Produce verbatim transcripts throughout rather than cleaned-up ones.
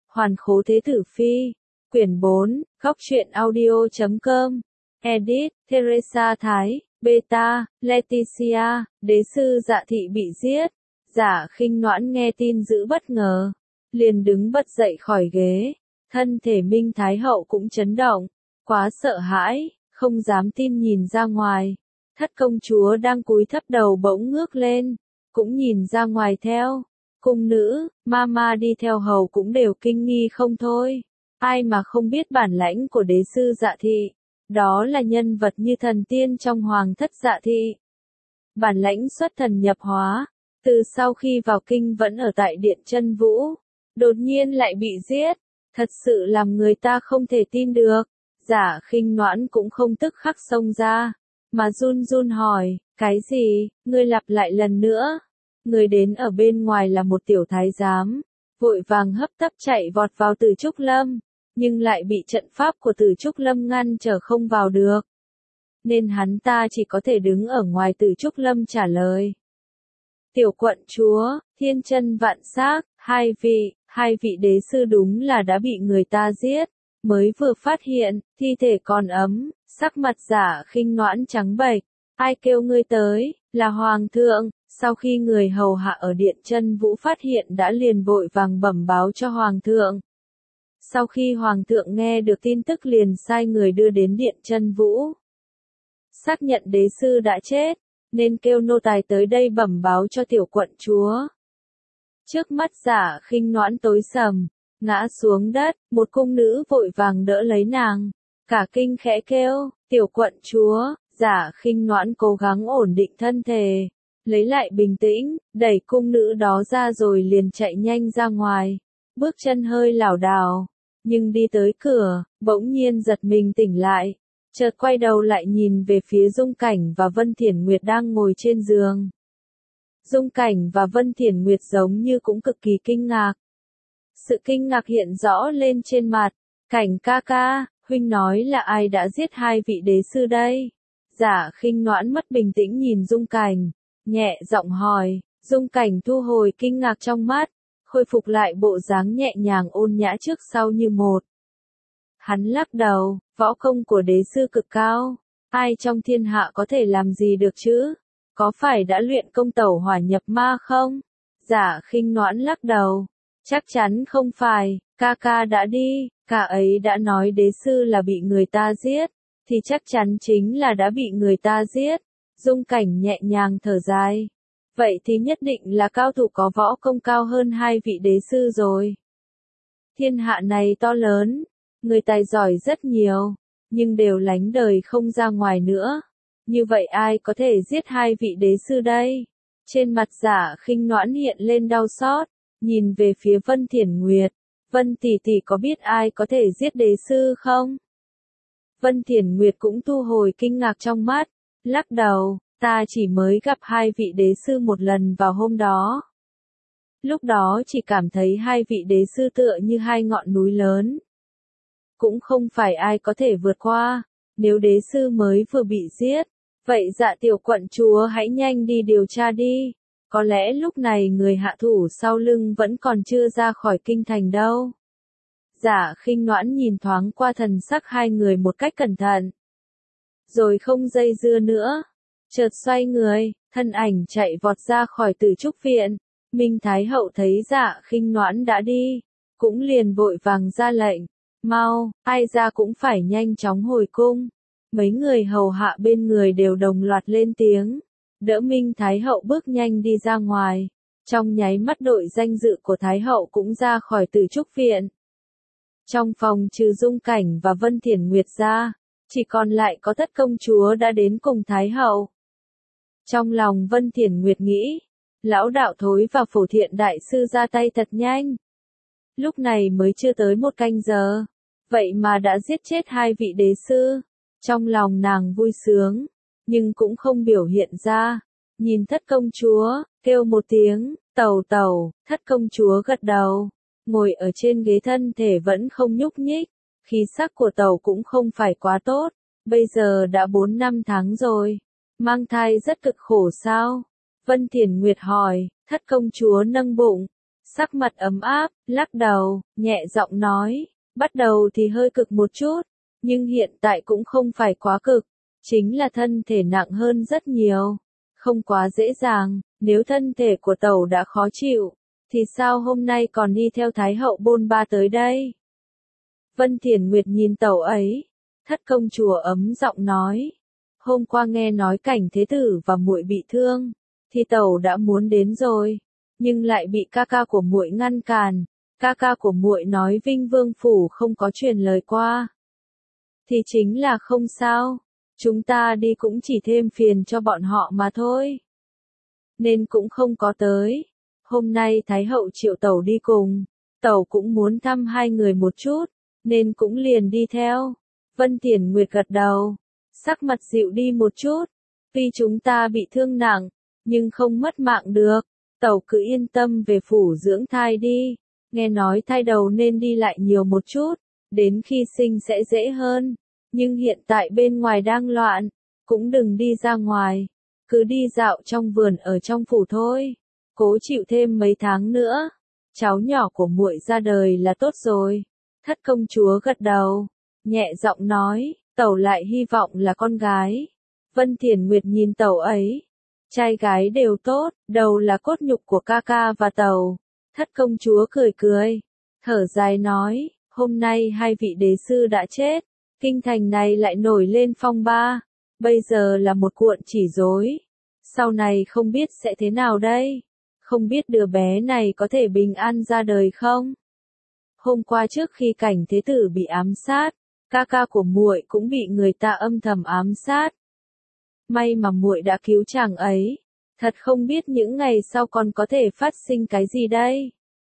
Hoàn khố thế tử phi. Quyển bốn, góc truyện audio chấm com. Edit, Teresa Thái, Beta, Leticia, đế sư Dạ Thị bị giết. Dạ Khinh Noãn nghe tin dữ bất ngờ, liền đứng bật dậy khỏi ghế. Thân thể Minh Thái Hậu cũng chấn động, quá sợ hãi, không dám tin nhìn ra ngoài. Thất công chúa đang cúi thấp đầu bỗng ngước lên, cũng nhìn ra ngoài theo. Cung nữ, mama đi theo hầu cũng đều kinh nghi không thôi. Ai mà không biết bản lãnh của đế sư Dạ Thị. Đó là nhân vật như thần tiên trong hoàng thất Dạ Thị. Bản lãnh xuất thần nhập hóa, từ sau khi vào kinh vẫn ở tại Điện Chân Vũ, đột nhiên lại bị giết, thật sự làm người ta không thể tin được. Dạ Khinh Noãn cũng không tức khắc xông ra, mà run run hỏi, cái gì, ngươi lặp lại lần nữa. Người đến ở bên ngoài là một tiểu thái giám, vội vàng hấp tấp chạy vọt vào Từ Trúc Lâm, nhưng lại bị trận pháp của Từ Trúc Lâm ngăn trở không vào được. Nên hắn ta chỉ có thể đứng ở ngoài Từ Trúc Lâm trả lời. Tiểu quận chúa, thiên chân vạn xác, hai vị, hai vị đế sư đúng là đã bị người ta giết, mới vừa phát hiện, thi thể còn ấm, sắc mặt Dạ Khinh Noãn trắng bệch. Ai kêu ngươi tới, là hoàng thượng. Sau khi người hầu hạ ở Điện Chân Vũ phát hiện đã liền vội vàng bẩm báo cho hoàng thượng. Sau khi hoàng thượng nghe được tin tức liền sai người đưa đến Điện Chân Vũ. Xác nhận đế sư đã chết, nên kêu nô tài tới đây bẩm báo cho tiểu quận chúa. Trước mắt Dạ Khinh Noãn tối sầm, ngã xuống đất, một cung nữ vội vàng đỡ lấy nàng. Cả kinh khẽ kêu, tiểu quận chúa. Dạ Khinh Noãn cố gắng ổn định thân thể, lấy lại bình tĩnh, đẩy cung nữ đó ra rồi liền chạy nhanh ra ngoài. Bước chân hơi lảo đảo, nhưng đi tới cửa, bỗng nhiên giật mình tỉnh lại. Chợt quay đầu lại nhìn về phía Dung Cảnh và Vân Thiển Nguyệt đang ngồi trên giường. Dung Cảnh và Vân Thiển Nguyệt giống như cũng cực kỳ kinh ngạc. Sự kinh ngạc hiện rõ lên trên mặt. Cảnh ca ca, huynh nói là ai đã giết hai vị đế sư đây? Dạ Khinh Noãn mất bình tĩnh nhìn Dung Cảnh, nhẹ giọng hỏi. Dung Cảnh thu hồi kinh ngạc trong mắt, khôi phục lại bộ dáng nhẹ nhàng ôn nhã trước sau như một. Hắn lắc đầu, võ công của đế sư cực cao, ai trong thiên hạ có thể làm gì được chứ? Có phải đã luyện công tẩu hỏa nhập ma không? Dạ Khinh Noãn lắc đầu, chắc chắn không phải, ca ca đã đi, ca ấy đã nói đế sư là bị người ta giết, thì chắc chắn chính là đã bị người ta giết. Dung Cảnh nhẹ nhàng thở dài. Vậy thì nhất định là cao thủ có võ công cao hơn hai vị đế sư rồi. Thiên hạ này to lớn, người tài giỏi rất nhiều, nhưng đều lánh đời không ra ngoài nữa. Như vậy ai có thể giết hai vị đế sư đây? Trên mặt Dạ Khinh Noãn hiện lên đau xót, nhìn về phía Vân Thiển Nguyệt. Vân tỷ tỷ có biết ai có thể giết đế sư không? Vân Thiển Nguyệt cũng thu hồi kinh ngạc trong mắt, lắc đầu, ta chỉ mới gặp hai vị đế sư một lần vào hôm đó. Lúc đó chỉ cảm thấy hai vị đế sư tựa như hai ngọn núi lớn. Cũng không phải ai có thể vượt qua, nếu đế sư mới vừa bị giết. Vậy Dạ tiểu quận chúa hãy nhanh đi điều tra đi, có lẽ lúc này người hạ thủ sau lưng vẫn còn chưa ra khỏi kinh thành đâu. Dạ Khinh Noãn nhìn thoáng qua thần sắc hai người một cách cẩn thận, rồi không dây dưa nữa, chợt xoay người, thân ảnh chạy vọt ra khỏi Từ Trúc viện. Minh Thái Hậu thấy Dạ Khinh Noãn đã đi, cũng liền vội vàng ra lệnh, mau, ai ra cũng phải nhanh chóng hồi cung. Mấy người hầu hạ bên người đều đồng loạt lên tiếng, đỡ Minh Thái Hậu bước nhanh đi ra ngoài. Trong nháy mắt đội danh dự của Thái Hậu cũng ra khỏi Từ Trúc viện. Trong phòng trừ Dung Cảnh và Vân Thiển Nguyệt ra, chỉ còn lại có Thất công chúa đã đến cùng Thái Hậu. Trong lòng Vân Thiển Nguyệt nghĩ, lão đạo thối và Phổ Thiện đại sư ra tay thật nhanh. Lúc này mới chưa tới một canh giờ, vậy mà đã giết chết hai vị đế sư. Trong lòng nàng vui sướng, nhưng cũng không biểu hiện ra. Nhìn Thất công chúa, kêu một tiếng, tẩu tẩu. Thất công chúa gật đầu, ngồi ở trên ghế, thân thể vẫn không nhúc nhích. Khí sắc của tẩu cũng không phải quá tốt, bây giờ đã bốn năm tháng rồi. Mang thai rất cực khổ sao? Vân Thiển Nguyệt hỏi. Thất công chúa nâng bụng, Sắc mặt ấm áp, lắc đầu, nhẹ giọng nói, bắt đầu thì hơi cực một chút, nhưng hiện tại cũng không phải quá cực, chính là thân thể nặng hơn rất nhiều, không quá dễ dàng, nếu thân thể của tẩu đã khó chịu, thì sao hôm nay còn đi theo Thái hậu bôn ba tới đây? Vân Thiển Nguyệt nhìn tẩu ấy, thất công chúa ấm giọng nói, hôm qua nghe nói cảnh thế tử và muội bị thương, thì tẩu đã muốn đến rồi, nhưng lại bị ca ca của muội ngăn cản, ca ca của muội nói Vinh Vương phủ không có truyền lời qua. Thì chính là không sao, chúng ta đi cũng chỉ thêm phiền cho bọn họ mà thôi. Nên cũng không có tới. Hôm nay Thái hậu triệu tẩu đi cùng, tẩu cũng muốn thăm hai người một chút, nên cũng liền đi theo. Vân Thiển Nguyệt gật đầu, sắc mặt dịu đi một chút, tuy chúng ta bị thương nặng, nhưng không mất mạng được, tẩu cứ yên tâm về phủ dưỡng thai đi, nghe nói thai đầu nên đi lại nhiều một chút, đến khi sinh sẽ dễ hơn, nhưng hiện tại bên ngoài đang loạn, cũng đừng đi ra ngoài, cứ đi dạo trong vườn ở trong phủ thôi, cố chịu thêm mấy tháng nữa, cháu nhỏ của muội ra đời là tốt rồi. Thất công chúa gật đầu, nhẹ giọng nói, tẩu lại hy vọng là con gái. Vân Thiển Nguyệt nhìn tẩu ấy, trai gái đều tốt, đầu là cốt nhục của ca ca và tẩu. Thất công chúa cười cười, thở dài nói, hôm nay hai vị đế sư đã chết, kinh thành này lại nổi lên phong ba, bây giờ là một cuộn chỉ rối. Sau này không biết sẽ thế nào đây, không biết đứa bé này có thể bình an ra đời không? Hôm qua trước khi cảnh thế tử bị ám sát, ca ca của muội cũng bị người ta âm thầm ám sát. May mà muội đã cứu chàng ấy, thật không biết những ngày sau còn có thể phát sinh cái gì đây.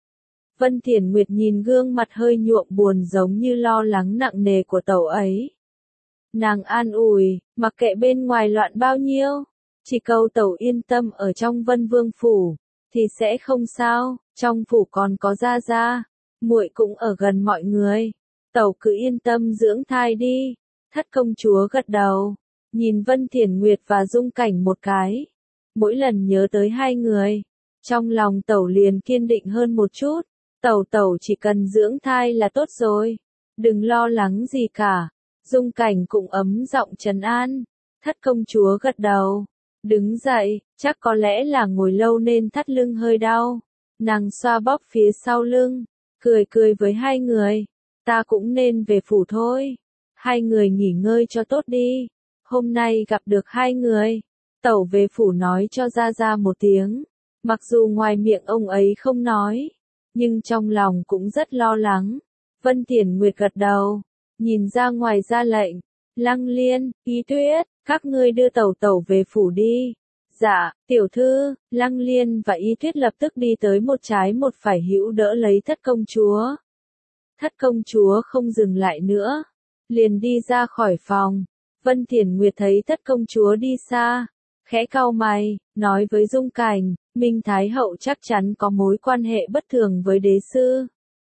Vân Thiển Nguyệt nhìn gương mặt hơi nhuộm buồn giống như lo lắng nặng nề của tẩu ấy. Nàng an ủi, mặc kệ bên ngoài loạn bao nhiêu, chỉ cầu tẩu yên tâm ở trong Vân Vương phủ, thì sẽ không sao, trong phủ còn có gia gia, muội cũng ở gần mọi người, tẩu cứ yên tâm dưỡng thai đi. Thất công chúa gật đầu, nhìn Vân Thiển Nguyệt và Dung Cảnh một cái, mỗi lần nhớ tới hai người, trong lòng tẩu liền kiên định hơn một chút, tẩu tẩu chỉ cần dưỡng thai là tốt rồi, đừng lo lắng gì cả. Dung Cảnh cũng ấm giọng trấn an, thất công chúa gật đầu, đứng dậy, chắc có lẽ là ngồi lâu nên thắt lưng hơi đau, nàng xoa bóp phía sau lưng, cười cười với hai người, ta cũng nên về phủ thôi, hai người nghỉ ngơi cho tốt đi, hôm nay gặp được hai người, tẩu về phủ nói cho gia gia một tiếng, mặc dù ngoài miệng ông ấy không nói, nhưng trong lòng cũng rất lo lắng. Vân Thiển Nguyệt gật đầu, nhìn ra ngoài ra lệnh, Lăng Liên, Ý Tuyết, các ngươi đưa tẩu tẩu về phủ đi. Dạ, tiểu thư. Lăng Liên và Y Tuyết lập tức đi tới một trái một phải hữu đỡ lấy thất công chúa. Thất công chúa không dừng lại nữa, liền đi ra khỏi phòng. Vân Thiển Nguyệt thấy thất công chúa đi xa, khẽ cau mày, nói với Dung Cảnh, Minh Thái hậu chắc chắn có mối quan hệ bất thường với đế sư.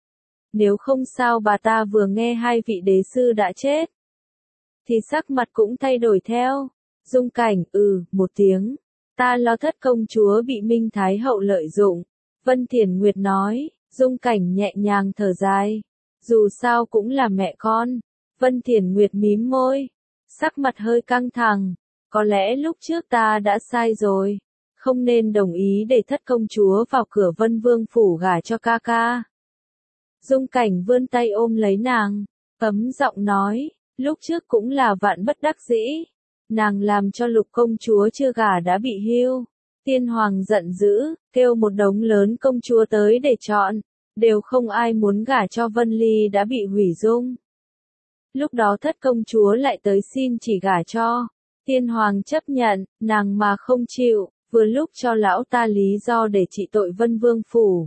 Nếu không sao bà ta vừa nghe hai vị đế sư đã chết, thì sắc mặt cũng thay đổi theo. Dung Cảnh, ừ, một tiếng. Ta lo thất công chúa bị Minh Thái hậu lợi dụng. Vân Thiển Nguyệt nói, Dung Cảnh nhẹ nhàng thở dài. Dù sao cũng là mẹ con. Vân Thiển Nguyệt mím môi, sắc mặt hơi căng thẳng. Có lẽ lúc trước ta đã sai rồi. Không nên đồng ý để thất công chúa vào cửa Vân Vương phủ gả cho ca ca. Dung Cảnh vươn tay ôm lấy nàng, ấm giọng nói, lúc trước cũng là vạn bất đắc dĩ. Nàng làm cho Lục công chúa chưa gả đã bị hưu. Tiên hoàng giận dữ, kêu một đống lớn công chúa tới để chọn, đều không ai muốn gả cho Vân Ly đã bị hủy dung. Lúc đó thất công chúa lại tới xin chỉ gả cho. Tiên hoàng chấp nhận, nàng mà không chịu, vừa lúc cho lão ta lý do để trị tội Vân Vương phủ.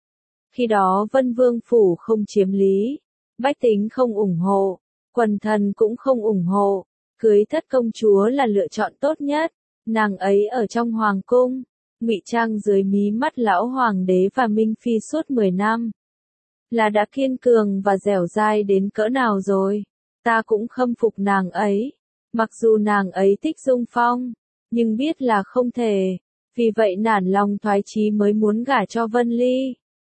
Khi đó Vân Vương phủ không chiếm lý, bách tính không ủng hộ, quần thần cũng không ủng hộ, cưới thất công chúa là lựa chọn tốt nhất. Nàng ấy ở trong hoàng cung, ngụy trang dưới mí mắt lão hoàng đế và Minh Phi suốt mười năm. Là đã kiên cường và dẻo dai đến cỡ nào rồi, ta cũng khâm phục nàng ấy. Mặc dù nàng ấy thích Dung Phong, nhưng biết là không thể, vì vậy nản lòng thoái chí mới muốn gả cho Vân Ly.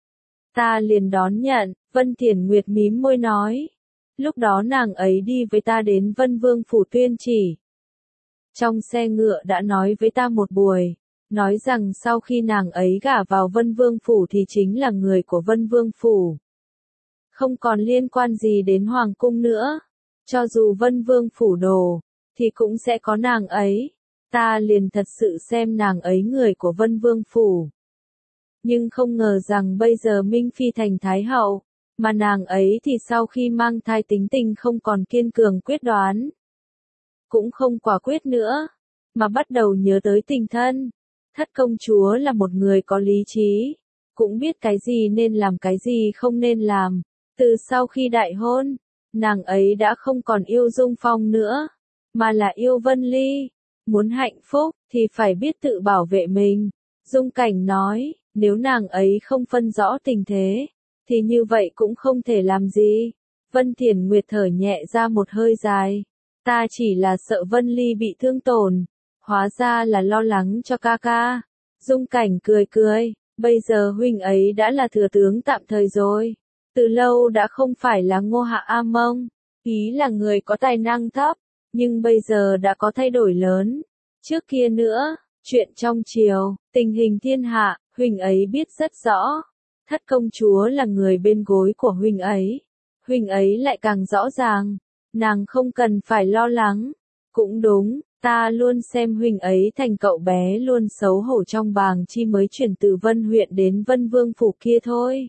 Ta liền đón nhận, Vân Thiển Nguyệt mím môi nói. Lúc đó nàng ấy đi với ta đến Vân Vương Phủ tuyên chỉ. Trong xe ngựa đã nói với ta một buổi, nói rằng sau khi nàng ấy gả vào Vân Vương Phủ thì chính là người của Vân Vương Phủ. Không còn liên quan gì đến Hoàng Cung nữa. Cho dù Vân Vương Phủ đổ, thì cũng sẽ có nàng ấy. Ta liền thật sự xem nàng ấy người của Vân Vương Phủ. Nhưng không ngờ rằng bây giờ Minh Phi thành Thái Hậu, mà nàng ấy thì sau khi mang thai tính tình không còn kiên cường quyết đoán. Cũng không quả quyết nữa, mà bắt đầu nhớ tới tình thân. Thất công chúa là một người có lý trí, cũng biết cái gì nên làm cái gì không nên làm. Từ sau khi đại hôn, nàng ấy đã không còn yêu Dung Phong nữa, mà là yêu Vân Ly. Muốn hạnh phúc, thì phải biết tự bảo vệ mình. Dung Cảnh nói, nếu nàng ấy không phân rõ tình thế, thì như vậy cũng không thể làm gì. Vân Thiển Nguyệt thở nhẹ ra một hơi dài. Ta chỉ là sợ Vân Ly bị thương tổn, hóa ra là lo lắng cho ca ca. Dung Cảnh cười cười, bây giờ huynh ấy đã là thừa tướng tạm thời rồi. Từ lâu đã không phải là Ngô Hạ A Mông, ý là người có tài năng thấp, nhưng bây giờ đã có thay đổi lớn. Trước kia nữa, chuyện trong triều, tình hình thiên hạ, huynh ấy biết rất rõ. Thất công chúa là người bên gối của huynh ấy, huynh ấy lại càng rõ ràng, nàng không cần phải lo lắng. Cũng đúng, ta luôn xem huynh ấy thành cậu bé luôn xấu hổ trong bàng chi mới chuyển từ Vân huyện đến Vân Vương Phủ kia thôi.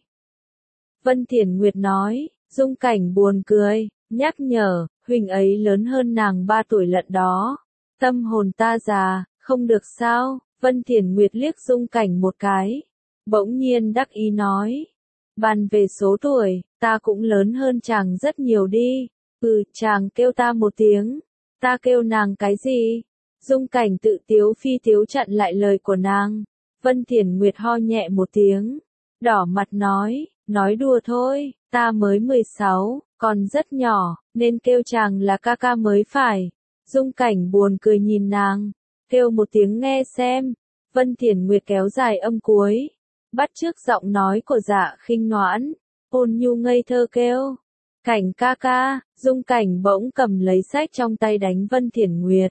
Vân Thiển Nguyệt nói, Dung Cảnh buồn cười, nhắc nhở, huynh ấy lớn hơn nàng ba tuổi lận đó. Tâm hồn ta già, không được sao? Vân Thiển Nguyệt liếc Dung Cảnh một cái, bỗng nhiên đắc ý nói, bàn về số tuổi, ta cũng lớn hơn chàng rất nhiều đi. Ừ, chàng kêu ta một tiếng, ta kêu nàng cái gì? Dung Cảnh tự tiếu phi tiếu chặn lại lời của nàng. Vân Thiển Nguyệt ho nhẹ một tiếng, đỏ mặt nói, nói đùa thôi, ta mới mười sáu, còn rất nhỏ, nên kêu chàng là ca ca mới phải. Dung Cảnh buồn cười nhìn nàng, kêu một tiếng nghe xem. Vân Thiển Nguyệt kéo dài âm cuối, bắt chước giọng nói của Dạ Khinh Noãn, ôn nhu ngây thơ kêu, Cảnh ca ca. Dung Cảnh bỗng cầm lấy sách trong tay đánh Vân Thiển Nguyệt.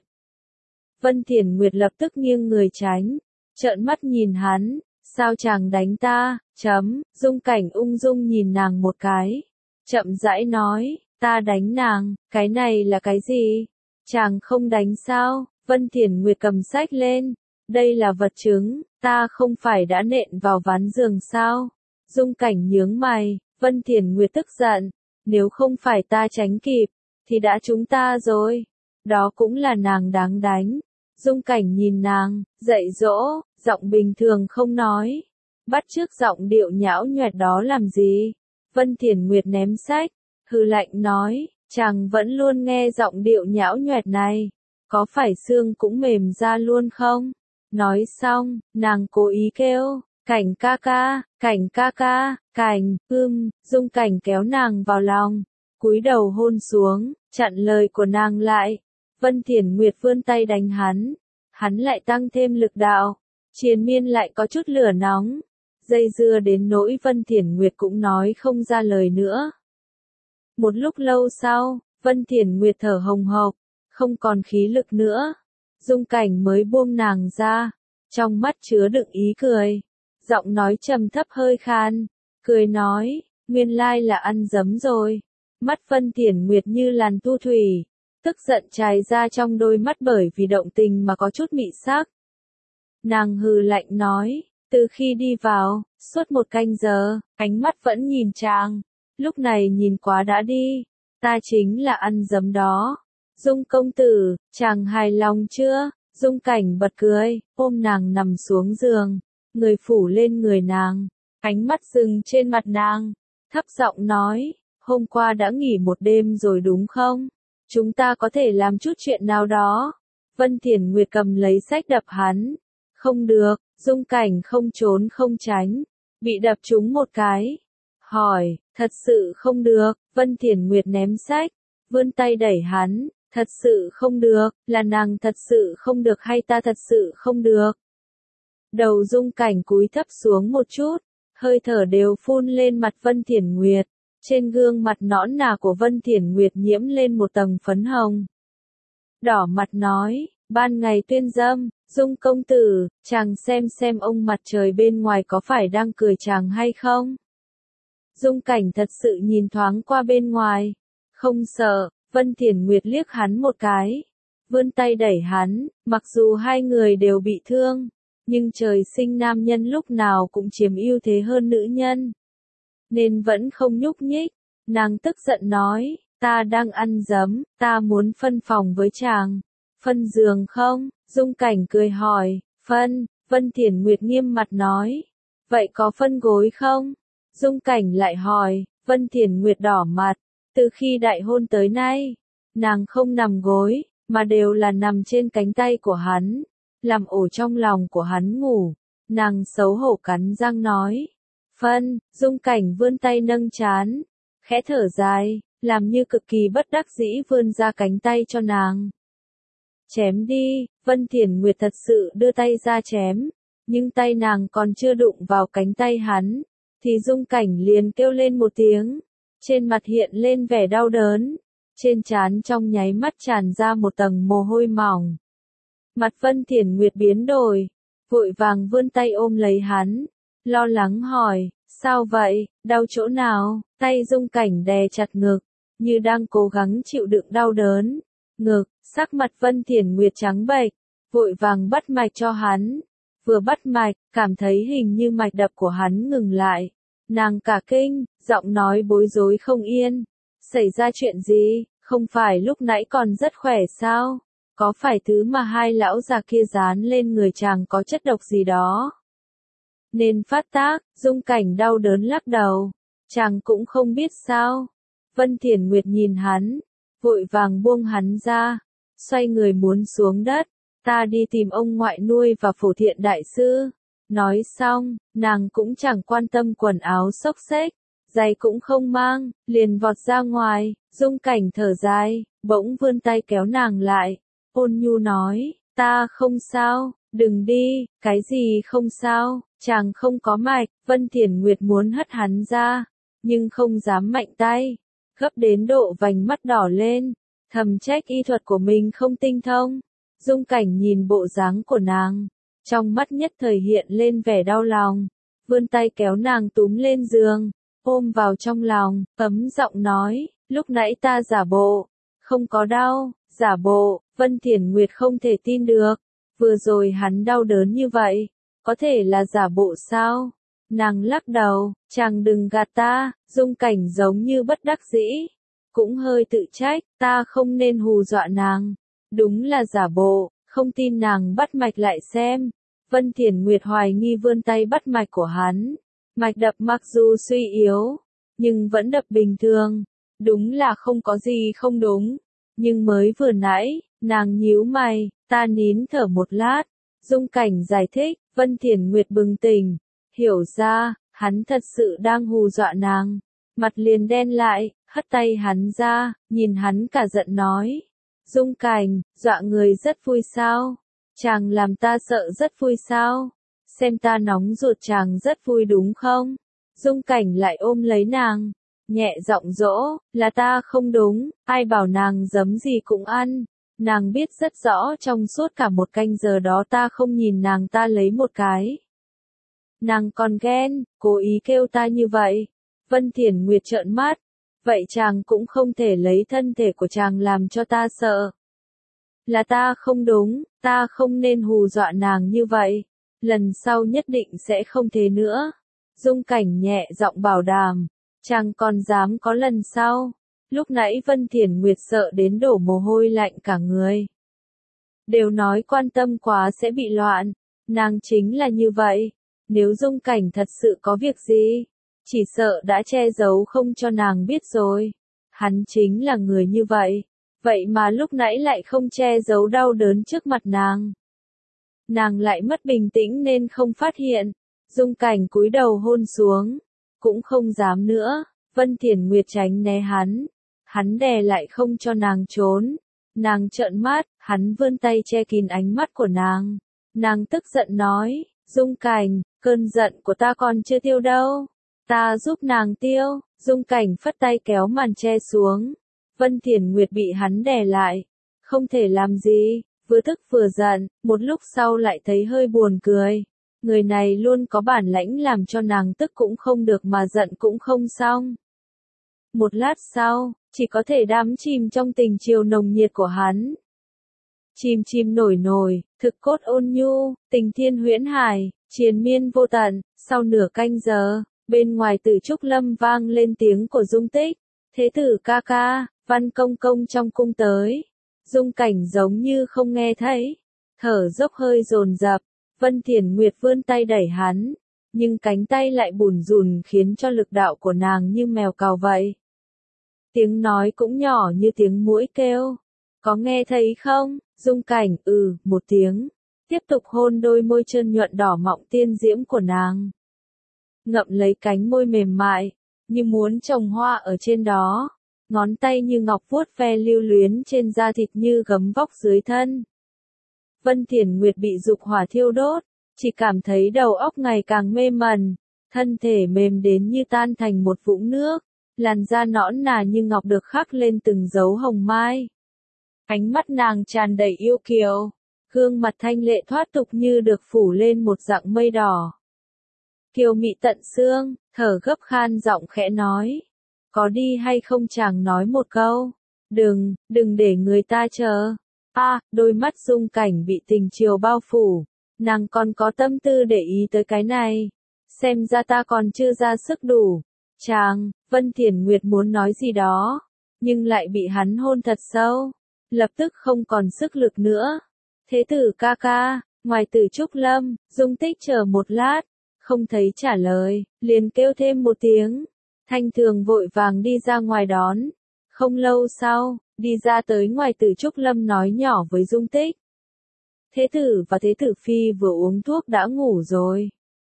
Vân Thiển Nguyệt lập tức nghiêng người tránh, trợn mắt nhìn hắn, sao chàng đánh ta, chấm. Dung Cảnh ung dung nhìn nàng một cái, chậm rãi nói, ta đánh nàng, cái này là cái gì? Chàng không đánh sao? Vân Thiển Nguyệt cầm sách lên, đây là vật chứng, ta không phải đã nện vào ván giường sao? Dung Cảnh nhướng mày, Vân Thiển Nguyệt tức giận, nếu không phải ta tránh kịp, thì đã trúng ta rồi. Đó cũng là nàng đáng đánh. Dung Cảnh nhìn nàng, dạy dỗ, giọng bình thường không nói. Bắt chước giọng điệu nhão nhoẹt đó làm gì? Vân Thiển Nguyệt ném sách, hừ lạnh nói, chàng vẫn luôn nghe giọng điệu nhão nhoẹt này. Có phải xương cũng mềm ra luôn không? Nói xong, nàng cố ý kêu, Cảnh ca ca, Cảnh ca ca, Cảnh, ưm. Dung Cảnh kéo nàng vào lòng, cúi đầu hôn xuống, chặn lời của nàng lại. Vân Thiển Nguyệt vươn tay đánh hắn, hắn lại tăng thêm lực đạo, triền miên lại có chút lửa nóng, dây dưa đến nỗi Vân Thiển Nguyệt cũng nói không ra lời nữa. Một lúc lâu sau, Vân Thiển Nguyệt thở hồng hộc, không còn khí lực nữa. Dung Cảnh mới buông nàng ra, trong mắt chứa đựng ý cười, giọng nói trầm thấp hơi khan, cười nói, nguyên lai là ăn dấm rồi. Mắt Vân Thiển Nguyệt như làn thu thủy, tức giận trải ra trong đôi mắt bởi vì động tình mà có chút mị sắc. Nàng hừ lạnh nói, từ khi đi vào, suốt một canh giờ, ánh mắt vẫn nhìn chàng, lúc này nhìn quá đã đi, ta chính là ăn dấm đó. Dung công tử, chàng hài lòng chưa? Dung Cảnh bật cười, ôm nàng nằm xuống giường, người phủ lên người nàng, ánh mắt dừng trên mặt nàng, thấp giọng nói, hôm qua đã nghỉ một đêm rồi đúng không? Chúng ta có thể làm chút chuyện nào đó. Vân Thiển Nguyệt cầm lấy sách đập hắn. Không được. Dung Cảnh không trốn không tránh, bị đập trúng một cái. Hỏi, thật sự không được. Vân Thiển Nguyệt ném sách, vươn tay đẩy hắn. Thật sự không được, là nàng thật sự không được hay ta thật sự không được? Đầu Dung Cảnh cúi thấp xuống một chút, hơi thở đều phun lên mặt Vân Thiển Nguyệt. Trên gương mặt nõn nà của Vân Thiển Nguyệt nhiễm lên một tầng phấn hồng. Đỏ mặt nói, ban ngày tuyên dâm, Dung công tử, chàng xem xem ông mặt trời bên ngoài có phải đang cười chàng hay không? Dung Cảnh thật sự nhìn thoáng qua bên ngoài. Không sợ, Vân Thiển Nguyệt liếc hắn một cái. Vươn tay đẩy hắn, mặc dù hai người đều bị thương. Nhưng trời sinh nam nhân lúc nào cũng chiếm ưu thế hơn nữ nhân. Nên vẫn không nhúc nhích. Nàng tức giận nói, ta đang ăn dấm, ta muốn phân phòng với chàng. Phân giường không? Dung Cảnh cười hỏi, phân, Vân Thiển Nguyệt nghiêm mặt nói. Vậy có phân gối không? Dung Cảnh lại hỏi, Vân Thiển Nguyệt đỏ mặt. Từ khi đại hôn tới nay, nàng không nằm gối, mà đều là nằm trên cánh tay của hắn. Làm ổ trong lòng của hắn ngủ. Nàng xấu hổ cắn răng nói. Phân, Dung Cảnh vươn tay nâng trán. Khẽ thở dài, làm như cực kỳ bất đắc dĩ vươn ra cánh tay cho nàng. Chém đi, Vân Thiển Nguyệt thật sự đưa tay ra chém. Nhưng tay nàng còn chưa đụng vào cánh tay hắn. Thì Dung Cảnh liền kêu lên một tiếng. Trên mặt hiện lên vẻ đau đớn. Trên trán trong nháy mắt tràn ra một tầng mồ hôi mỏng. Mặt Vân Thiển Nguyệt biến đổi. Vội vàng vươn tay ôm lấy hắn. Lo lắng hỏi, sao vậy, đau chỗ nào? Tay Dung Cảnh đè chặt ngực. Như đang cố gắng chịu đựng đau đớn. Ngực, sắc mặt Vân Thiển Nguyệt trắng bệch. Vội vàng bắt mạch cho hắn. Vừa bắt mạch, cảm thấy hình như mạch đập của hắn ngừng lại. Nàng cả kinh, giọng nói bối rối không yên. Xảy ra chuyện gì, không phải lúc nãy còn rất khỏe sao? Có phải thứ mà hai lão già kia dán lên người chàng có chất độc gì đó? Nên phát tác, Dung Cảnh đau đớn lắc đầu. Chàng cũng không biết sao. Vân Thiển Nguyệt nhìn hắn, vội vàng buông hắn ra. Xoay người muốn xuống đất. Ta đi tìm ông ngoại nuôi và Phổ Thiện đại sư. Nói xong, nàng cũng chẳng quan tâm quần áo xốc xếch, giày cũng không mang, liền vọt ra ngoài. Dung Cảnh thở dài, bỗng vươn tay kéo nàng lại. Ôn nhu nói, ta không sao, đừng đi, cái gì không sao, chàng không có mạch. Vân Thiển Nguyệt muốn hất hắn ra, nhưng không dám mạnh tay, gấp đến độ vành mắt đỏ lên, thầm trách y thuật của mình không tinh thông. Dung Cảnh nhìn bộ dáng của nàng, trong mắt nhất thời hiện lên vẻ đau lòng, vươn tay kéo nàng túm lên giường, ôm vào trong lòng, ấm giọng nói, lúc nãy ta giả bộ, không có đau, giả bộ. Vân Thiển Nguyệt không thể tin được, vừa rồi hắn đau đớn như vậy, có thể là giả bộ sao? Nàng lắc đầu, chàng đừng gạt ta. Dung Cảnh giống như bất đắc dĩ, cũng hơi tự trách, ta không nên hù dọa nàng, đúng là giả bộ, không tin nàng bắt mạch lại xem. Vân Thiển Nguyệt hoài nghi vươn tay bắt mạch của hắn, mạch đập mặc dù suy yếu, nhưng vẫn đập bình thường, đúng là không có gì không đúng, nhưng mới vừa nãy, nàng nhíu mày, ta nín thở một lát. Dung Cảnh giải thích, Vân Thiển Nguyệt bừng tỉnh, hiểu ra, hắn thật sự đang hù dọa nàng, mặt liền đen lại, hất tay hắn ra, nhìn hắn cả giận nói. Dung Cảnh, dọa người rất vui sao? Chàng làm ta sợ rất vui sao? Xem ta nóng ruột chàng rất vui đúng không? Dung Cảnh lại ôm lấy nàng, nhẹ giọng dỗ, là ta không đúng, ai bảo nàng giấm gì cũng ăn. Nàng biết rất rõ trong suốt cả một canh giờ đó ta không nhìn nàng ta lấy một cái. Nàng còn ghen, cố ý kêu ta như vậy. Vân Thiển Nguyệt trợn mắt, vậy chàng cũng không thể lấy thân thể của chàng làm cho ta sợ. Là ta không đúng, ta không nên hù dọa nàng như vậy. Lần sau nhất định sẽ không thế nữa. Dung Cảnh nhẹ giọng bảo đảm, chàng còn dám có lần sau. Lúc nãy Vân Thiển Nguyệt sợ đến đổ mồ hôi lạnh cả người. Đều nói quan tâm quá sẽ bị loạn, nàng chính là như vậy. Nếu Dung Cảnh thật sự có việc gì, chỉ sợ đã che giấu không cho nàng biết rồi. Hắn chính là người như vậy, vậy mà lúc nãy lại không che giấu đau đớn trước mặt nàng. Nàng lại mất bình tĩnh nên không phát hiện. Dung Cảnh cúi đầu hôn xuống, cũng không dám nữa. Vân Thiển Nguyệt tránh né hắn, hắn đè lại không cho nàng trốn. Nàng trợn mắt, hắn vươn tay che kín ánh mắt của nàng. Nàng tức giận nói, Dung Cảnh, cơn giận của ta còn chưa tiêu đâu. Ta giúp nàng tiêu. Dung Cảnh phất tay kéo màn che xuống. Vân Thiển Nguyệt bị hắn đè lại. Không thể làm gì, vừa tức vừa giận, một lúc sau lại thấy hơi buồn cười. Người này luôn có bản lãnh làm cho nàng tức cũng không được mà giận cũng không xong. Một lát sau, chỉ có thể đắm chìm trong tình chiều nồng nhiệt của hắn. Chìm chìm nổi nổi, thực cốt ôn nhu, tình thiên huyễn hải, triền miên vô tận. Sau nửa canh giờ, bên ngoài Tử Trúc Lâm vang lên tiếng của Dung Tích. Thế tử ca ca, Văn công công trong cung tới. Dung Cảnh giống như không nghe thấy, thở dốc hơi dồn dập. Vân Thiển Nguyệt vươn tay đẩy hắn, nhưng cánh tay lại bủn rủn khiến cho lực đạo của nàng như mèo cào vậy. Tiếng nói cũng nhỏ như tiếng muỗi kêu. Có nghe thấy không? Dung Cảnh ừ một tiếng, tiếp tục hôn đôi môi trơn nhuận đỏ mọng tiên diễm của nàng. Ngậm lấy cánh môi mềm mại, như muốn trồng hoa ở trên đó. Ngón tay như ngọc vuốt ve lưu luyến trên da thịt như gấm vóc dưới thân. Vân Thiển Nguyệt bị dục hỏa thiêu đốt, chỉ cảm thấy đầu óc ngày càng mê mẩn, thân thể mềm đến như tan thành một vũng nước, làn da nõn nà như ngọc được khắc lên từng dấu hồng mai. Ánh mắt nàng tràn đầy yêu kiều, gương mặt thanh lệ thoát tục như được phủ lên một dạng mây đỏ. Kiều mị tận xương, thở gấp khan giọng khẽ nói. Có đi hay không chàng nói một câu. Đừng, đừng để người ta chờ. A, à, đôi mắt Dung Cảnh bị tình chiều bao phủ. Nàng còn có tâm tư để ý tới cái này. Xem ra ta còn chưa ra sức đủ. Chàng, Vân Thiển Nguyệt muốn nói gì đó. Nhưng lại bị hắn hôn thật sâu. Lập tức không còn sức lực nữa. Thế tử ca ca, ngoài Tử Trúc Lâm, Dung Tích chờ một lát. Không thấy trả lời, liền kêu thêm một tiếng. Thanh Thường vội vàng đi ra ngoài đón. Không lâu sau, đi ra tới ngoài Tử Trúc Lâm nói nhỏ với Dung Tích. Thế tử và Thế tử Phi vừa uống thuốc đã ngủ rồi.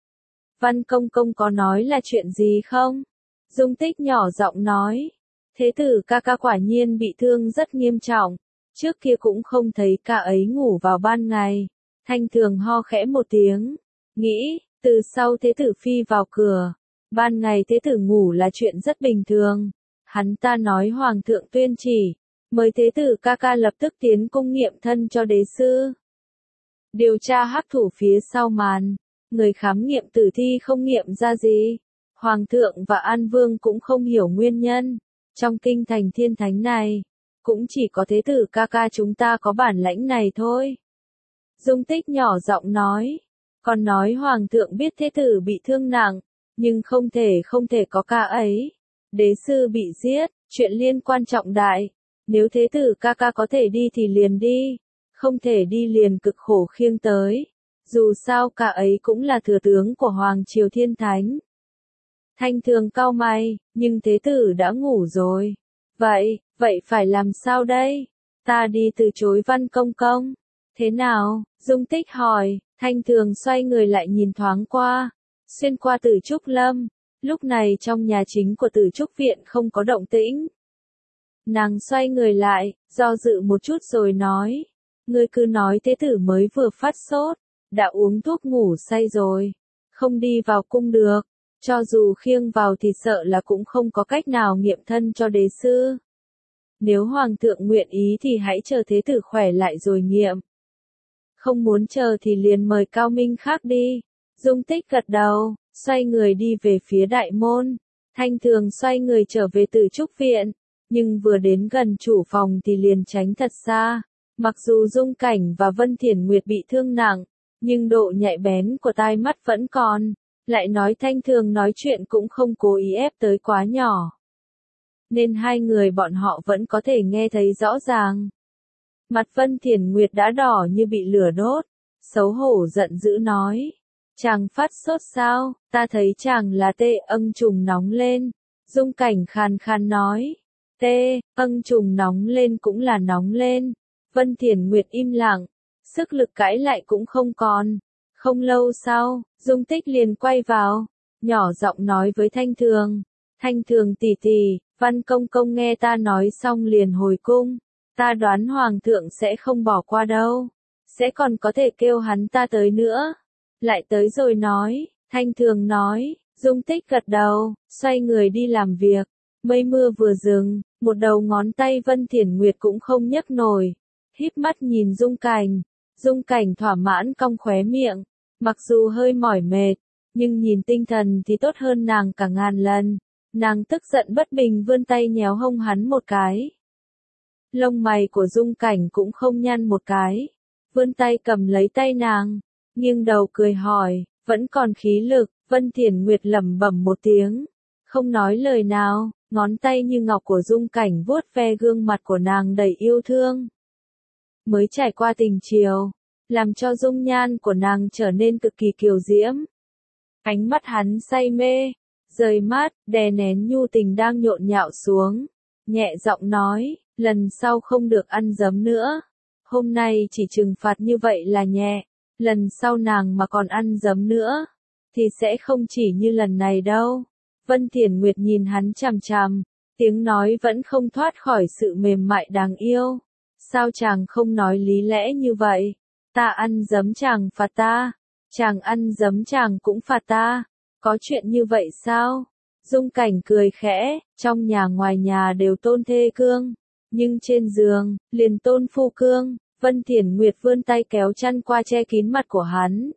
Văn công công có nói là chuyện gì không? Dung Tích nhỏ giọng nói. Thế tử ca ca quả nhiên bị thương rất nghiêm trọng. Trước kia cũng không thấy ca ấy ngủ vào ban ngày. Thanh Thường ho khẽ một tiếng. Nghĩ, từ sau Thế tử Phi vào cửa. Ban ngày thế tử ngủ là chuyện rất bình thường. Hắn ta nói hoàng thượng tuyên chỉ, mời thế tử ca ca lập tức tiến cung nghiệm thân cho đế sư. Điều tra hắc thủ phía sau màn, người khám nghiệm tử thi không nghiệm ra gì. Hoàng thượng và An Vương cũng không hiểu nguyên nhân. Trong kinh thành thiên thánh này, cũng chỉ có thế tử ca ca chúng ta có bản lãnh này thôi. Dung Tích nhỏ giọng nói, còn nói hoàng thượng biết thế tử bị thương nặng. Nhưng không thể không thể có ca ấy. Đế sư bị giết, chuyện liên quan trọng đại. Nếu thế tử ca ca có thể đi thì liền đi. Không thể đi liền cực khổ khiêng tới. Dù sao ca ấy cũng là thừa tướng của Hoàng Triều Thiên Thánh. Thanh Thường cau mày, nhưng thế tử đã ngủ rồi. Vậy, vậy phải làm sao đây? Ta đi từ chối Văn công công. Thế nào? Dung Tích hỏi. Thanh Thường xoay người lại nhìn thoáng qua. Xuyên qua Tử Trúc Lâm, lúc này trong nhà chính của Tử Trúc Viện không có động tĩnh. Nàng xoay người lại, do dự một chút rồi nói, ngươi cứ nói thế tử mới vừa phát sốt, đã uống thuốc ngủ say rồi, không đi vào cung được, cho dù khiêng vào thì sợ là cũng không có cách nào nghiệm thân cho đế sư. Nếu hoàng thượng nguyện ý thì hãy chờ thế tử khỏe lại rồi nghiệm. Không muốn chờ thì liền mời cao minh khác đi. Dung Tích gật đầu, xoay người đi về phía đại môn. Thanh Thường xoay người trở về Tử Trúc Viện, nhưng vừa đến gần chủ phòng thì liền tránh thật xa. Mặc dù Dung Cảnh và Vân Thiển Nguyệt bị thương nặng, nhưng độ nhạy bén của tai mắt vẫn còn. Lại nói Thanh Thường nói chuyện cũng không cố ý ép tới quá nhỏ. Nên hai người bọn họ vẫn có thể nghe thấy rõ ràng. Mặt Vân Thiển Nguyệt đã đỏ như bị lửa đốt, xấu hổ giận dữ nói. Chàng phát sốt sao, ta thấy chàng là tê âng trùng nóng lên. Dung Cảnh khàn khàn nói. Tê, âng trùng nóng lên cũng là nóng lên. Vân Thiển Nguyệt im lặng, sức lực cãi lại cũng không còn. Không lâu sau, Dung Tích liền quay vào, nhỏ giọng nói với Thanh Thường. Thanh Thường tỷ tỷ, Văn công công nghe ta nói xong liền hồi cung. Ta đoán hoàng thượng sẽ không bỏ qua đâu. Sẽ còn có thể kêu hắn ta tới nữa. lại tới rồi nói, Thanh Thường nói, Dung Tích gật đầu, xoay người đi làm việc. Mây mưa vừa dừng, một đầu ngón tay Vân Thiển Nguyệt cũng không nhấc nổi. Híp mắt nhìn Dung Cảnh, Dung Cảnh thỏa mãn cong khóe miệng, mặc dù hơi mỏi mệt, nhưng nhìn tinh thần thì tốt hơn nàng cả ngàn lần. Nàng tức giận bất bình vươn tay nhéo hông hắn một cái. Lông mày của Dung Cảnh cũng không nhăn một cái, vươn tay cầm lấy tay nàng, nghiêng đầu cười hỏi, vẫn còn khí lực. Vân Thiển Nguyệt lẩm bẩm một tiếng, không nói lời nào, ngón tay như ngọc của Dung Cảnh vuốt ve gương mặt của nàng đầy yêu thương. Mới trải qua tình chiều, làm cho dung nhan của nàng trở nên cực kỳ kiều diễm. Ánh mắt hắn say mê, rời mắt, đè nén nhu tình đang nhộn nhạo xuống, nhẹ giọng nói, lần sau không được ăn giấm nữa. Hôm nay chỉ trừng phạt như vậy là nhẹ, lần sau nàng mà còn ăn giấm nữa, thì sẽ không chỉ như lần này đâu. Vân Thiển Nguyệt nhìn hắn chằm chằm, tiếng nói vẫn không thoát khỏi sự mềm mại đáng yêu. Sao chàng không nói lý lẽ như vậy? Ta ăn giấm chàng phạt ta, chàng ăn giấm chàng cũng phạt ta. Có chuyện như vậy sao? Dung Cảnh cười khẽ, trong nhà ngoài nhà đều tôn thê cương, nhưng trên giường, liền tôn phu cương. Vân Thiển Nguyệt vươn tay kéo chăn qua che kín mặt của hắn.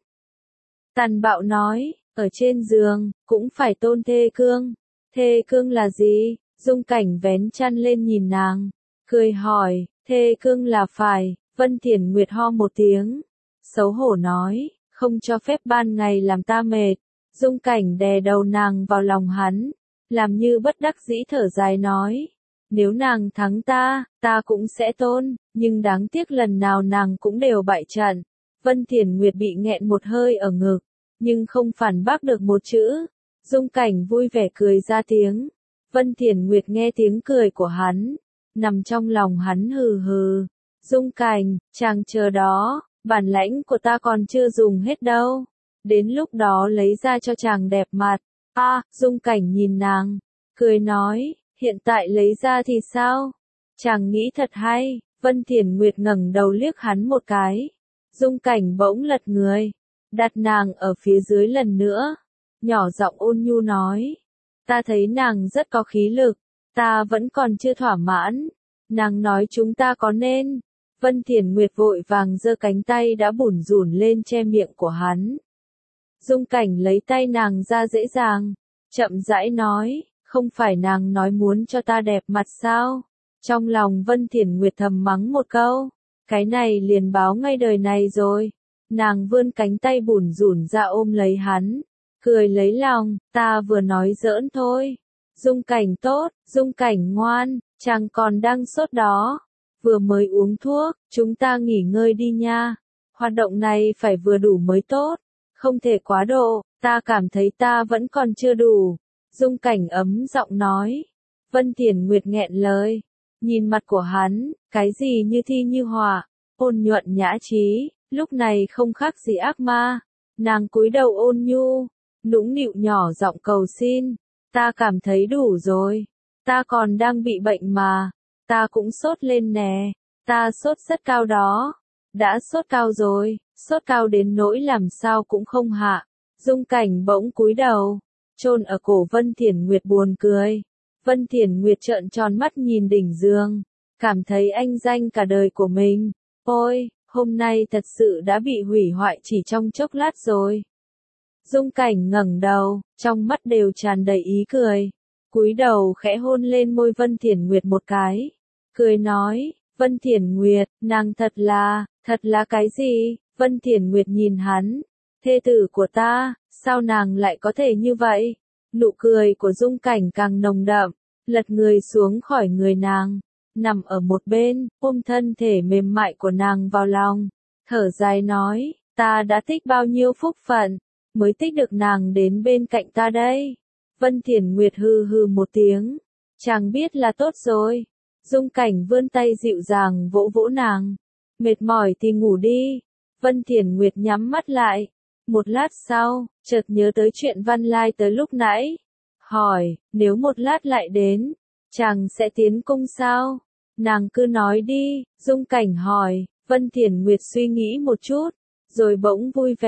Tàn bạo nói, ở trên giường, cũng phải tôn thê cương. Thê cương là gì? Dung Cảnh vén chăn lên nhìn nàng, cười hỏi, thê cương là phải. Vân Thiển Nguyệt ho một tiếng, xấu hổ nói, không cho phép ban ngày làm ta mệt. Dung Cảnh đè đầu nàng vào lòng hắn, làm như bất đắc dĩ thở dài nói, nếu nàng thắng ta, ta cũng sẽ tôn, nhưng đáng tiếc lần nào nàng cũng đều bại trận. Vân Thiển Nguyệt bị nghẹn một hơi ở ngực, nhưng không phản bác được một chữ. Dung Cảnh vui vẻ cười ra tiếng. Vân Thiển Nguyệt nghe tiếng cười của hắn, nằm trong lòng hắn hừ hừ. Dung Cảnh, chàng chờ đó, bản lãnh của ta còn chưa dùng hết đâu. Đến lúc đó lấy ra cho chàng đẹp mặt. A, à, Dung Cảnh nhìn nàng, cười nói, hiện tại lấy ra thì sao? Chàng nghĩ thật hay. Vân Thiển Nguyệt ngẩng đầu liếc hắn một cái. Dung Cảnh bỗng lật người, đặt nàng ở phía dưới lần nữa, nhỏ giọng ôn nhu nói, ta thấy nàng rất có khí lực, ta vẫn còn chưa thỏa mãn. Nàng nói chúng ta có nên. Vân Thiển Nguyệt vội vàng giơ cánh tay đã bủn rủn lên che miệng của hắn. Dung Cảnh lấy tay nàng ra dễ dàng, chậm rãi nói, không phải nàng nói muốn cho ta đẹp mặt sao? Trong lòng Vân Thiển Nguyệt thầm mắng một câu, cái này liền báo ngay đời này rồi. Nàng vươn cánh tay bủn rủn ra ôm lấy hắn, cười lấy lòng, ta vừa nói giỡn thôi. Dung Cảnh tốt, Dung Cảnh ngoan, chàng còn đang sốt đó. Vừa mới uống thuốc, chúng ta nghỉ ngơi đi nha. Hoạt động này phải vừa đủ mới tốt, không thể quá độ, ta cảm thấy ta vẫn còn chưa đủ. Dung Cảnh ấm giọng nói. Vân Thiển Nguyệt nghẹn lời, nhìn mặt của hắn, cái gì như thi như họa, ôn nhuận nhã trí, lúc này không khác gì ác ma. Nàng cúi đầu ôn nhu, nũng nịu nhỏ giọng cầu xin, ta cảm thấy đủ rồi, ta còn đang bị bệnh mà, ta cũng sốt lên nè, ta sốt rất cao đó, đã sốt cao rồi, sốt cao đến nỗi làm sao cũng không hạ. Dung Cảnh bỗng cúi đầu, chôn ở cổ Vân Thiển Nguyệt buồn cười. Vân Thiển Nguyệt trợn tròn mắt nhìn đỉnh giường, cảm thấy anh danh cả đời của mình. Ôi, hôm nay thật sự đã bị hủy hoại chỉ trong chốc lát rồi. Dung Cảnh ngẩng đầu, trong mắt đều tràn đầy ý cười, cúi đầu khẽ hôn lên môi Vân Thiển Nguyệt một cái, cười nói, Vân Thiển Nguyệt, nàng thật là, thật là cái gì? Vân Thiển Nguyệt nhìn hắn, thê tử của ta, sao nàng lại có thể như vậy? Nụ cười của Dung Cảnh càng nồng đậm, lật người xuống khỏi người nàng, nằm ở một bên, ôm thân thể mềm mại của nàng vào lòng, thở dài nói, ta đã tích bao nhiêu phúc phận, mới tích được nàng đến bên cạnh ta đây. Vân Thiển Nguyệt hừ hừ một tiếng, chàng biết là tốt rồi. Dung Cảnh vươn tay dịu dàng vỗ vỗ nàng, mệt mỏi thì ngủ đi. Vân Thiển Nguyệt nhắm mắt lại, một lát sau, chợt nhớ tới chuyện Văn Lai tới lúc nãy, hỏi, nếu một lát lại đến, chàng sẽ tiến cung sao? Nàng cứ nói đi. Dung Cảnh hỏi. Vân Thiển Nguyệt suy nghĩ một chút, rồi bỗng vui vẻ,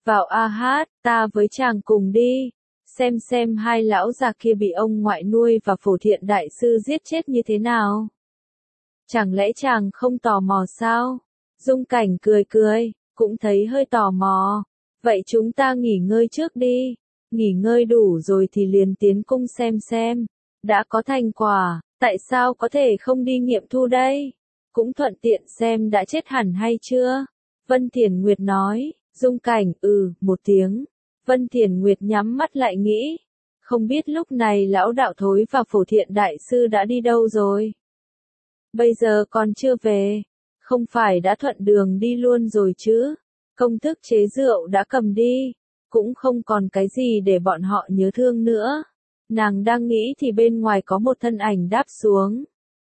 vào a hát, ta với chàng cùng đi, xem xem hai lão già kia bị ông ngoại nuôi và Phổ Thiện đại sư giết chết như thế nào. Chẳng lẽ chàng không tò mò sao? Dung Cảnh cười cười, cũng thấy hơi tò mò. Vậy chúng ta nghỉ ngơi trước đi, nghỉ ngơi đủ rồi thì liền tiến cung xem xem. Đã có thành quả, tại sao có thể không đi nghiệm thu đây? Cũng thuận tiện xem đã chết hẳn hay chưa? Vân Thiền Nguyệt nói. Dung Cảnh ừ, một tiếng. Vân Thiền Nguyệt nhắm mắt lại nghĩ. Không biết lúc này lão đạo thối và Phổ Thiện đại sư đã đi đâu rồi? Bây giờ còn chưa về. Không phải đã thuận đường đi luôn rồi chứ? Công thức chế rượu đã cầm đi. Cũng không còn cái gì để bọn họ nhớ thương nữa. Nàng đang nghĩ thì bên ngoài có một thân ảnh đáp xuống.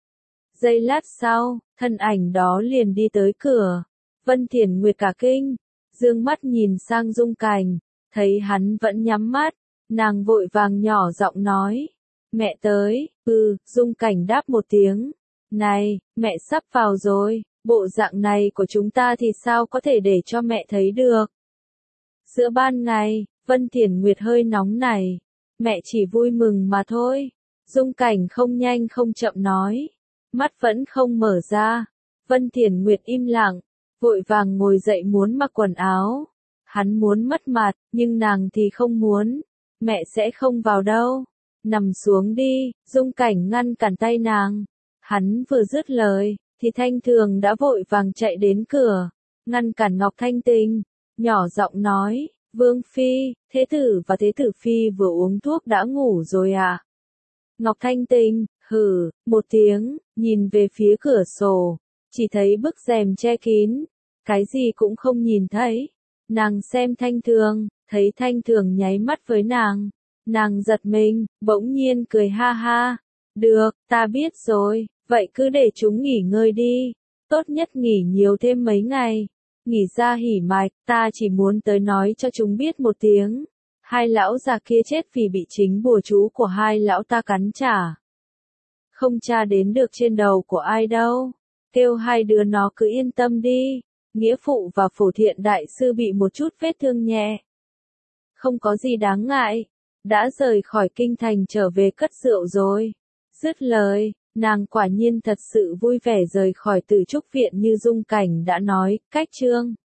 Giây lát sau, thân ảnh đó liền đi tới cửa. Vân Thiền Nguyệt cả kinh. Dương mắt nhìn sang Dung Cảnh, thấy hắn vẫn nhắm mắt, nàng vội vàng nhỏ giọng nói, mẹ tới, ừ, Dung Cảnh đáp một tiếng, này, mẹ sắp vào rồi, bộ dạng này của chúng ta thì sao có thể để cho mẹ thấy được. Giữa ban ngày, Vân Thiền Nguyệt hơi nóng này, mẹ chỉ vui mừng mà thôi, Dung Cảnh không nhanh không chậm nói, mắt vẫn không mở ra, Vân Thiền Nguyệt im lặng. Vội vàng ngồi dậy muốn mặc quần áo. Hắn muốn mất mặt, nhưng nàng thì không muốn. Mẹ sẽ không vào đâu. Nằm xuống đi, Dung Cảnh ngăn cản tay nàng. Hắn vừa dứt lời, thì Thanh Thường đã vội vàng chạy đến cửa. Ngăn cản Ngọc Thanh Tình. Nhỏ giọng nói, Vương Phi, Thế tử và Thế tử Phi vừa uống thuốc đã ngủ rồi à? Ngọc Thanh Tình, hừ, một tiếng, nhìn về phía cửa sổ. Chỉ thấy bức rèm che kín, cái gì cũng không nhìn thấy. Nàng xem Thanh Thường, thấy Thanh Thường nháy mắt với nàng. Nàng giật mình, bỗng nhiên cười ha ha. Được, ta biết rồi, vậy cứ để chúng nghỉ ngơi đi. Tốt nhất nghỉ nhiều thêm mấy ngày. Nghỉ ra hỉ mạch, ta chỉ muốn tới nói cho chúng biết một tiếng. Hai lão già kia chết vì bị chính bùa chú của hai lão ta cắn trả. Không tra đến được trên đầu của ai đâu. Kêu hai đứa nó cứ yên tâm đi. Nghĩa phụ và Phổ Thiện đại sư bị một chút vết thương nhẹ. Không có gì đáng ngại. Đã rời khỏi kinh thành trở về cất rượu rồi. Dứt lời, nàng quả nhiên thật sự vui vẻ rời khỏi Tử Trúc viện như Dung Cảnh đã nói, cách chương.